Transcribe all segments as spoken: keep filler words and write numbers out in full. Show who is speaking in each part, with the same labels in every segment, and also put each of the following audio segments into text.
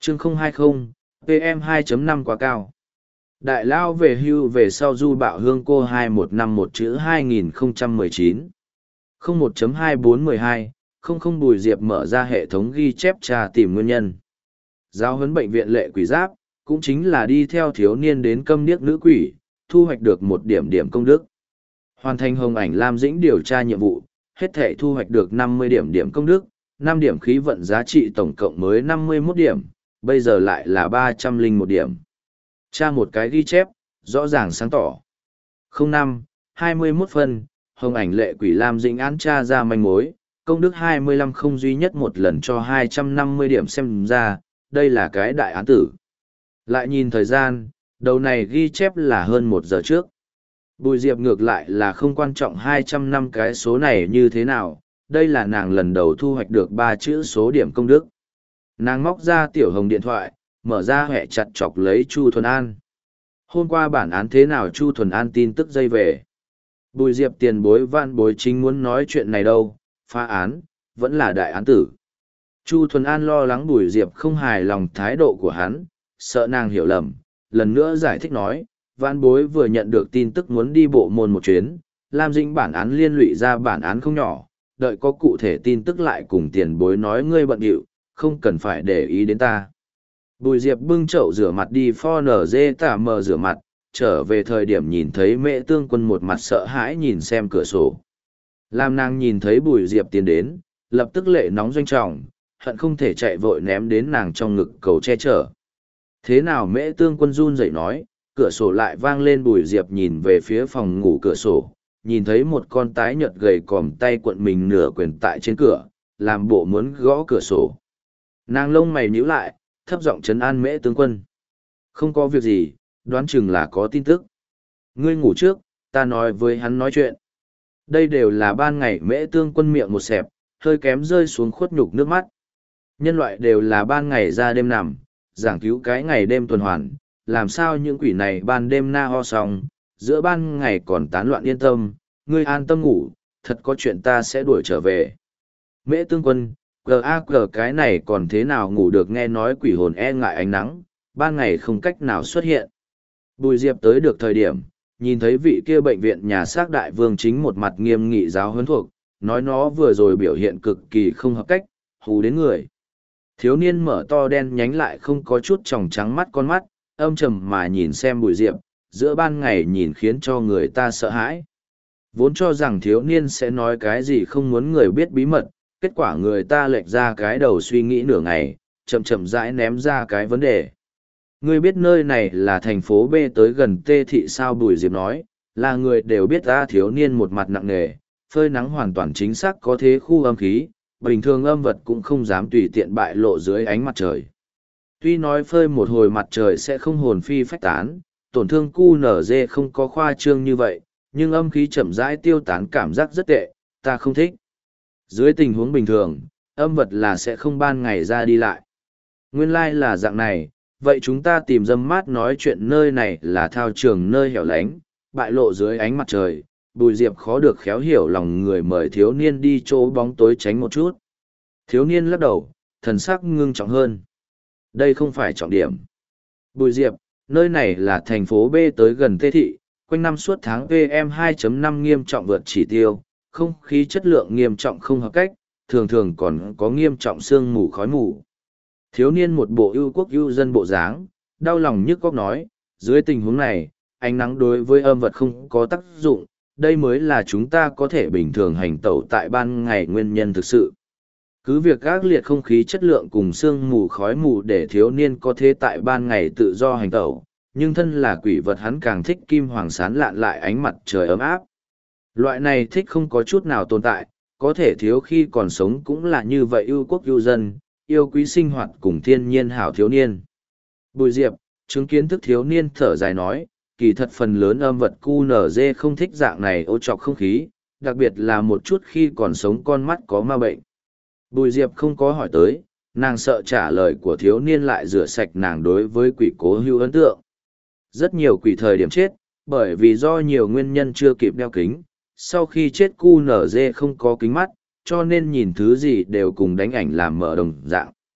Speaker 1: chương không hai không, pm hai chấm năm quá cao. Đại lao về hưu về sau du bạo hương cô hai một năm một chữ hai nghìn không trăm mười chín. không một chấm hai bốn một hai, không không Bùi Diệp mở ra hệ thống ghi chép tra tìm nguyên nhân. Giáo huấn bệnh viện lệ quỷ giáp, cũng chính là đi theo thiếu niên đến câm điếc nữ quỷ, thu hoạch được một điểm điểm công đức. Hoàn thành hồng ảnh Lam Dĩnh điều tra nhiệm vụ, hết thể thu hoạch được năm mươi điểm điểm công đức, năm điểm khí vận giá trị tổng cộng mới năm mươi mốt điểm, bây giờ lại là ba trăm linh một điểm. Tra một cái ghi chép, rõ ràng sáng tỏ. không năm, hai mươi mốt phân, hồng ảnh lệ quỷ Lam Dĩnh án tra ra manh mối, công đức hai mươi lăm không duy nhất một lần cho hai trăm năm mươi điểm xem ra, đây là cái đại án tử. Lại nhìn thời gian, đầu này ghi chép là hơn một giờ trước. Bùi Diệp ngược lại là không quan trọng hai trăm năm cái số này như thế nào, đây là nàng lần đầu thu hoạch được ba chữ số điểm công đức. Nàng móc ra tiểu hồng điện thoại, mở ra hẹ chặt chọc lấy Chu Thuần An. Hôm qua bản án thế nào Chu Thuần An tin tức dây về. Bùi Diệp tiền bối van bối chính muốn nói chuyện này đâu, phá án, vẫn là đại án tử. Chu Thuần An lo lắng Bùi Diệp không hài lòng thái độ của hắn, sợ nàng hiểu lầm, lần nữa giải thích nói, van bối vừa nhận được tin tức muốn đi bộ môn một chuyến, Lam Dĩnh bản án liên lụy ra bản án không nhỏ, đợi có cụ thể tin tức lại cùng tiền bối nói ngươi bận điệu, không cần phải để ý đến ta. Bùi Diệp bưng chậu rửa mặt đi pho nở dê tả mờ rửa mặt, trở về thời điểm nhìn thấy Mễ Tương Quân một mặt sợ hãi nhìn xem cửa sổ. Lam nàng nhìn thấy Bùi Diệp tiến đến, lập tức lệ nóng doanh trọng, hận không thể chạy vội ném đến nàng trong ngực cầu che chở. Thế nào Mễ Tương Quân run rẩy nói, cửa sổ lại vang lên. Bùi Diệp nhìn về phía phòng ngủ cửa sổ, nhìn thấy một con tái nhợt gầy còm tay cuộn mình nửa quyền tại trên cửa, làm bộ muốn gõ cửa sổ. Nàng lông mày nhíu lại, thấp giọng trấn an Mễ Tương Quân. Không có việc gì, đoán chừng là có tin tức. Ngươi ngủ trước, ta nói với hắn nói chuyện. Đây đều là ban ngày. Mễ Tương Quân miệng một xẹp, hơi kém rơi xuống khuất nhục nước mắt. Nhân loại đều là ban ngày ra đêm nằm, giảng cứu cái ngày đêm tuần hoàn, làm sao những quỷ này ban đêm na ho xong, giữa ban ngày còn tán loạn. Yên tâm, ngươi an tâm ngủ, thật có chuyện ta sẽ đuổi trở về. Mễ Tương Quân, gờ a gờ cái này còn thế nào ngủ được, nghe nói quỷ hồn e ngại ánh nắng, ban ngày không cách nào xuất hiện. Bùi Diệp tới được thời điểm, nhìn thấy vị kia bệnh viện nhà xác đại vương chính một mặt nghiêm nghị giáo huấn thuộc, nói nó vừa rồi biểu hiện cực kỳ không hợp cách, hù đến người. Thiếu niên mở to đen nhánh lại không có chút tròng trắng mắt con mắt, âm trầm mà nhìn xem Bùi Diệp, giữa ban ngày nhìn khiến cho người ta sợ hãi. Vốn cho rằng thiếu niên sẽ nói cái gì không muốn người biết bí mật, kết quả người ta lệch ra cái đầu suy nghĩ nửa ngày, chậm chậm rãi ném ra cái vấn đề. Ngươi biết nơi này là thành phố B tới gần Tê Thị sao? Bùi Diệp nói, là người đều biết ta. Thiếu niên một mặt nặng nề, phơi nắng hoàn toàn chính xác có thế khu âm khí, bình thường âm vật cũng không dám tùy tiện bại lộ dưới ánh mặt trời. Tuy nói phơi một hồi mặt trời sẽ không hồn phi phách tán, tổn thương cu nở dê không có khoa trương như vậy, nhưng âm khí chậm rãi tiêu tán cảm giác rất tệ, ta không thích. Dưới tình huống bình thường, âm vật là sẽ không ban ngày ra đi lại. Nguyên lai like là dạng này, vậy chúng ta tìm dâm mát nói chuyện. Nơi này là thao trường nơi hẻo lánh, bại lộ dưới ánh mặt trời. Bùi Diệp khó được khéo hiểu lòng người, mời thiếu niên đi chỗ bóng tối tránh một chút. Thiếu niên lắc đầu, thần sắc ngưng trọng hơn. Đây không phải trọng điểm. Bùi Diệp, nơi này là thành phố B tới gần Tê Thị, quanh năm suốt tháng pm hai chấm năm nghiêm trọng vượt chỉ tiêu, không khí chất lượng nghiêm trọng không hợp cách, thường thường còn có nghiêm trọng sương mù khói mù. Thiếu niên một bộ ưu quốc ưu dân bộ dáng, đau lòng nhức óc nói, dưới tình huống này, ánh nắng đối với âm vật không có tác dụng, đây mới là chúng ta có thể bình thường hành tẩu tại ban ngày nguyên nhân thực sự. Cứ việc ác liệt không khí chất lượng cùng sương mù khói mù để thiếu niên có thể tại ban ngày tự do hành tẩu, nhưng thân là quỷ vật hắn càng thích kim hoàng sán lạn lại ánh mặt trời ấm áp. Loại này thích không có chút nào tồn tại, có thể thiếu khi còn sống cũng là như vậy, ưu quốc ưu dân, yêu quý sinh hoạt cùng thiên nhiên hảo thiếu niên. Bùi Diệp, chứng kiến thức thiếu niên thở dài nói, kỳ thật phần lớn âm vật cu nở dê không thích dạng này ô trọc không khí, đặc biệt là một chút khi còn sống con mắt có ma bệnh. Bùi Diệp không có hỏi tới, nàng sợ trả lời của thiếu niên lại rửa sạch nàng đối với quỷ cố hữu ấn tượng. Rất nhiều quỷ thời điểm chết, bởi vì do nhiều nguyên nhân chưa kịp đeo kính, sau khi chết cu nở dê không có kính mắt, cho nên nhìn thứ gì đều cùng đánh ảnh làm mở đồng dạng.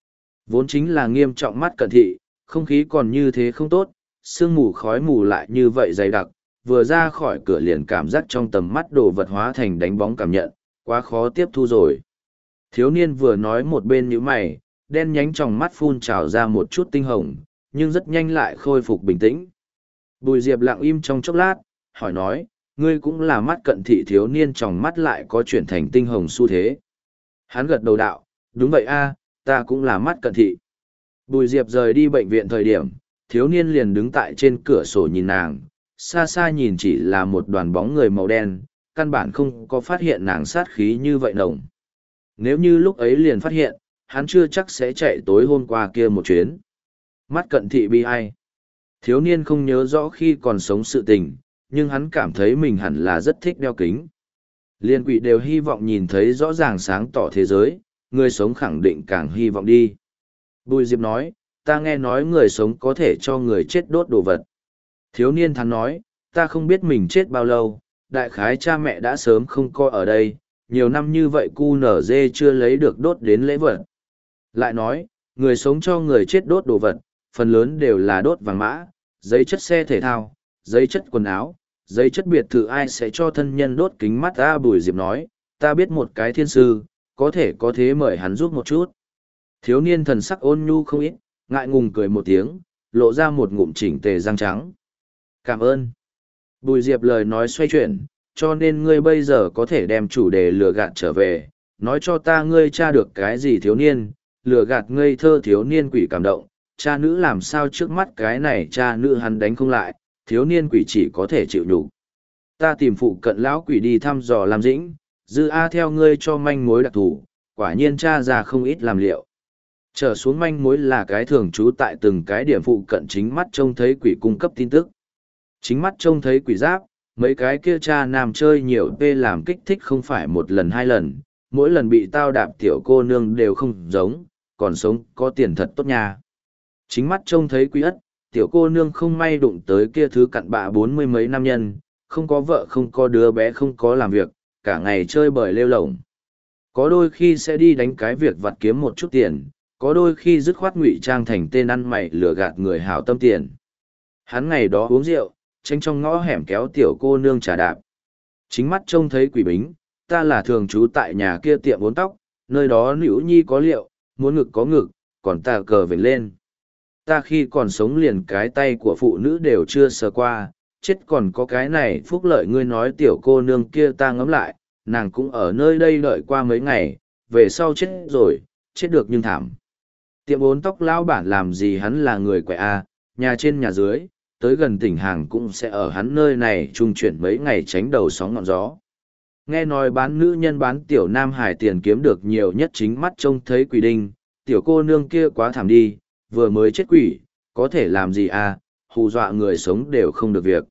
Speaker 1: Vốn chính là nghiêm trọng mắt cận thị, không khí còn như thế không tốt, sương mù khói mù lại như vậy dày đặc, vừa ra khỏi cửa liền cảm giác trong tầm mắt đồ vật hóa thành đánh bóng cảm nhận, quá khó tiếp thu rồi. Thiếu niên vừa nói một bên nhíu mày, đen nhánh trong mắt phun trào ra một chút tinh hồng, nhưng rất nhanh lại khôi phục bình tĩnh. Bùi Diệp lặng im trong chốc lát, hỏi nói, ngươi cũng là mắt cận thị. Thiếu niên trong mắt lại có chuyển thành tinh hồng xu thế. Hắn gật đầu đạo, đúng vậy a, ta cũng là mắt cận thị. Bùi Diệp rời đi bệnh viện thời điểm, thiếu niên liền đứng tại trên cửa sổ nhìn nàng, xa xa nhìn chỉ là một đoàn bóng người màu đen, căn bản không có phát hiện nàng sát khí như vậy nồng. Nếu như lúc ấy liền phát hiện, hắn chưa chắc sẽ chạy tối hôm qua kia một chuyến. Mắt cận thị bi ai. Thiếu niên không nhớ rõ khi còn sống sự tình, nhưng hắn cảm thấy mình hẳn là rất thích đeo kính. Liên quỷ đều hy vọng nhìn thấy rõ ràng sáng tỏ thế giới, người sống khẳng định càng hy vọng đi. Bùi Diệp nói, ta nghe nói người sống có thể cho người chết đốt đồ vật. Thiếu niên thắn nói, ta không biết mình chết bao lâu, đại khái cha mẹ đã sớm không coi ở đây, nhiều năm như vậy cu nở dê chưa lấy được đốt đến lễ vật. Lại nói, người sống cho người chết đốt đồ vật, phần lớn đều là đốt vàng mã, giấy chất xe thể thao, giấy chất quần áo, giấy chất biệt thự. Ai sẽ cho thân nhân đốt kính mắt? Ta Bùi Diệp nói, ta biết một cái thiên sư, có thể có thế mời hắn giúp một chút. Thiếu niên thần sắc ôn nhu không ít, ngại ngùng cười một tiếng, lộ ra một ngụm chỉnh tề răng trắng. Cảm ơn. Bùi Diệp lời nói xoay chuyển, cho nên ngươi bây giờ có thể đem chủ đề lừa gạt trở về, nói cho ta ngươi tra được cái gì. Thiếu niên, lừa gạt ngây thơ. Thiếu niên quỷ cảm động, cha nữ làm sao trước mắt cái này cha nữ hắn đánh không lại, thiếu niên quỷ chỉ có thể chịu nhục. Ta tìm phụ cận lão quỷ đi thăm dò làm dĩnh, dư A theo ngươi cho manh mối đặc thù, quả nhiên cha ra không ít làm liệu. Trở xuống manh mối là cái thường trú tại từng cái điểm phụ cận chính mắt trông thấy quỷ cung cấp tin tức. Chính mắt trông thấy quỷ giáp, mấy cái kia cha nam chơi nhiều p làm kích thích không phải một lần hai lần, mỗi lần bị tao đạp tiểu cô nương đều không giống, còn sống có tiền thật tốt nha. Chính mắt trông thấy quỷ ất, tiểu cô nương không may đụng tới kia thứ cặn bạ bốn mươi mấy nam nhân, không có vợ không có đứa bé không có làm việc, cả ngày chơi bời lêu lổng. Có đôi khi sẽ đi đánh cái việc vặt kiếm một chút tiền, có đôi khi dứt khoát ngụy trang thành tên ăn mày lừa gạt người hảo tâm tiền. Hắn ngày đó uống rượu, tranh trong ngõ hẻm kéo tiểu cô nương trà đạp. Chính mắt trông thấy quỷ bính, ta là thường trú tại nhà kia tiệm uốn tóc, nơi đó nữ nhi có liệu, muốn ngực có ngực, còn ta cờ vểnh lên. Ta khi còn sống liền cái tay của phụ nữ đều chưa sờ qua, chết còn có cái này phúc lợi. Ngươi nói tiểu cô nương kia ta ngẫm lại, nàng cũng ở nơi đây đợi qua mấy ngày, về sau chết rồi, chết được nhưng thảm. Tiệm uốn tóc lão bản làm gì hắn là người quẻ A, nhà trên nhà dưới, tới gần tỉnh hàng cũng sẽ ở hắn nơi này trung chuyển mấy ngày tránh đầu sóng ngọn gió. Nghe nói bán nữ nhân bán tiểu nam hải tiền kiếm được nhiều nhất chính mắt trông thấy quỷ đinh, tiểu cô nương kia quá thảm đi, vừa mới chết quỷ, có thể làm gì à, hù dọa người sống đều không được việc.